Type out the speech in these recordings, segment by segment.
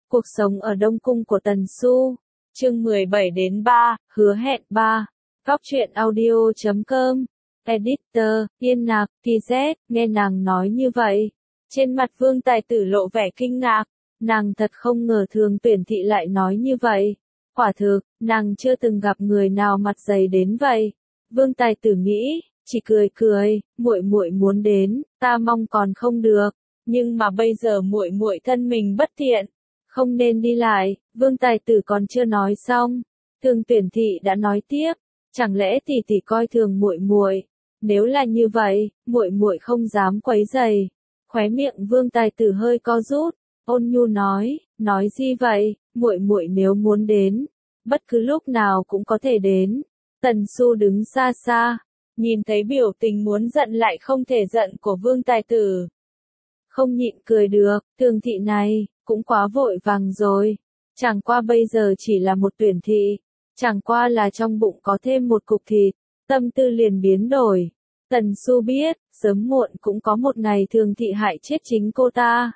Cuộc sống ở Đông Cung của Tần Xu. Chương 17-3, hứa hẹn 3. Góc truyện audio.com. Editor, Yên Nạc, TZ, nghe nàng nói như vậy. Trên mặt Vương Tài Tử lộ vẻ kinh ngạc. Nàng thật không ngờ Thường Tuyển Thị lại nói như vậy. Quả thực, nàng chưa từng gặp người nào mặt dày đến vậy. Vương Tài Tử nghĩ, chỉ cười cười, muội muội muốn đến, ta mong còn không được. Nhưng mà bây giờ muội muội thân mình bất thiện, không nên đi lại. Vương Tài Tử còn chưa nói xong, Thường Tuyển Thị đã nói tiếp, chẳng lẽ tỷ tỷ coi thường muội muội? Nếu là như vậy, muội muội không dám quấy rầy. Khóe miệng Vương Tài Tử hơi co rút, ôn nhu nói gì vậy? Muội muội nếu muốn đến, bất cứ lúc nào cũng có thể đến. Tần Xu đứng xa xa, nhìn thấy biểu tình muốn giận lại không thể giận của Vương Tài Tử, không nhịn cười được. Thường thị này cũng quá vội vàng rồi. Chẳng qua bây giờ chỉ là một tuyển thị, chẳng qua là trong bụng có thêm một cục thịt, tâm tư liền biến đổi. Tần Xu biết, sớm muộn cũng có một ngày Thường thị hại chết chính cô ta.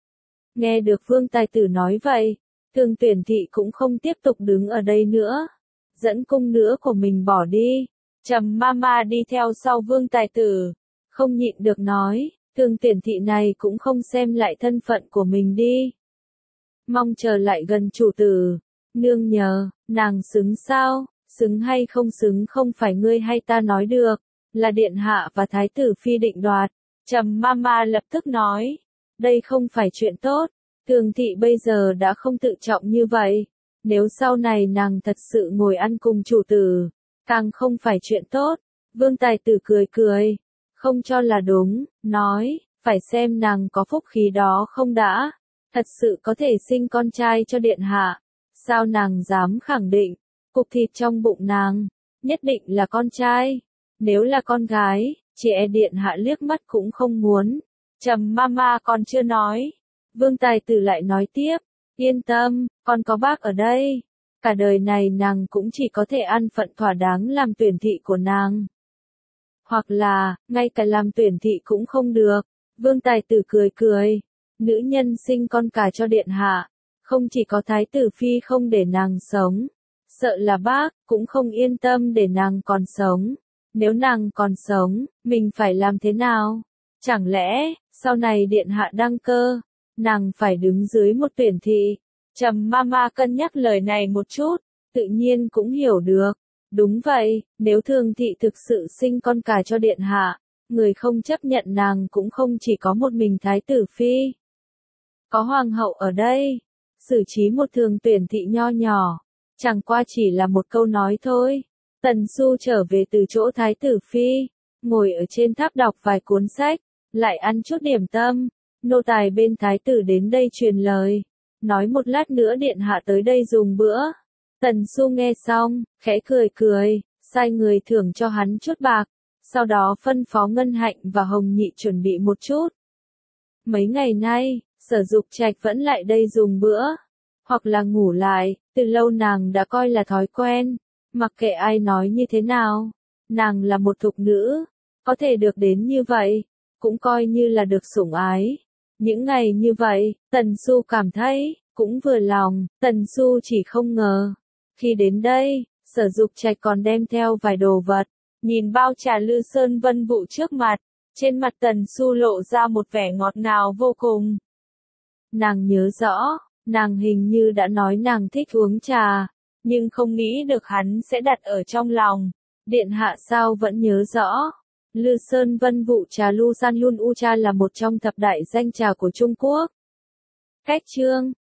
Nghe được Vương Tài Tử nói vậy, Thường Tuyển Thị cũng không tiếp tục đứng ở đây nữa, dẫn cung nữ của mình bỏ đi. Trầm Mama đi theo sau Vương Tài Tử, không nhịn được nói, Thường Tuyển Thị này cũng không xem lại thân phận của mình đi. Mong chờ lại gần chủ tử. Nương nhờ, nàng xứng sao? Xứng hay không xứng không phải ngươi hay ta nói được, là điện hạ và thái tử phi định đoạt. Trầm Mama lập tức nói, đây không phải chuyện tốt. Thường thị bây giờ đã không tự trọng như vậy, nếu sau này nàng thật sự ngồi ăn cùng chủ tử, càng không phải chuyện tốt. Vương Tài Tử cười cười, không cho là đúng, nói, phải xem nàng có phúc khí đó không đã, thật sự có thể sinh con trai cho điện hạ. Sao nàng dám khẳng định, cục thịt trong bụng nàng, nhất định là con trai, nếu là con gái, chị điện hạ liếc mắt cũng không muốn. Trầm Mama còn chưa nói, Vương Tài Tử lại nói tiếp, yên tâm, con có bác ở đây. Cả đời này nàng cũng chỉ có thể ăn phận thỏa đáng làm tuyển thị của nàng. Hoặc là, ngay cả làm tuyển thị cũng không được. Vương Tài Tử cười cười, nữ nhân sinh con cả cho điện hạ, không chỉ có thái tử phi không để nàng sống, sợ là bác cũng không yên tâm để nàng còn sống. Nếu nàng còn sống, mình phải làm thế nào? Chẳng lẽ, sau này điện hạ đăng cơ, nàng phải đứng dưới một tuyển thị? Trầm Mama cân nhắc lời này một chút, tự nhiên cũng hiểu được. Đúng vậy, nếu Thường thị thực sự sinh con cả cho điện hạ, người không chấp nhận nàng cũng không chỉ có một mình thái tử phi. Có hoàng hậu ở đây, xử trí một Thường tuyển thị nho nhỏ, chẳng qua chỉ là một câu nói thôi. Tần Xu trở về từ chỗ thái tử phi, ngồi ở trên tháp đọc vài cuốn sách, lại ăn chút điểm tâm. Nô tài bên thái tử đến đây truyền lời, nói một lát nữa điện hạ tới đây dùng bữa. Tần Xu nghe xong, khẽ cười cười, sai người thưởng cho hắn chút bạc, sau đó phân phó Ngân Hạnh và Hồng Nhị chuẩn bị một chút. Mấy ngày nay, Sở Dục Trạch vẫn lại đây dùng bữa, hoặc là ngủ lại, từ lâu nàng đã coi là thói quen, mặc kệ ai nói như thế nào, nàng là một thục nữ, có thể được đến như vậy, cũng coi như là được sủng ái. Những ngày như vậy, Tần Xu cảm thấy, cũng vừa lòng. Tần Xu chỉ không ngờ, khi đến đây, Sở Dục Trạch còn đem theo vài đồ vật. Nhìn bao trà Lư Sơn Vân Vụ trước mặt, trên mặt Tần Xu lộ ra một vẻ ngọt ngào vô cùng. Nàng nhớ rõ, nàng hình như đã nói nàng thích uống trà, nhưng không nghĩ được hắn sẽ đặt ở trong lòng. Điện hạ sao vẫn nhớ rõ? Lư Sơn Vân Vụ trà Lu San Yun U Cha là một trong thập đại danh trà của Trung Quốc. Cách chương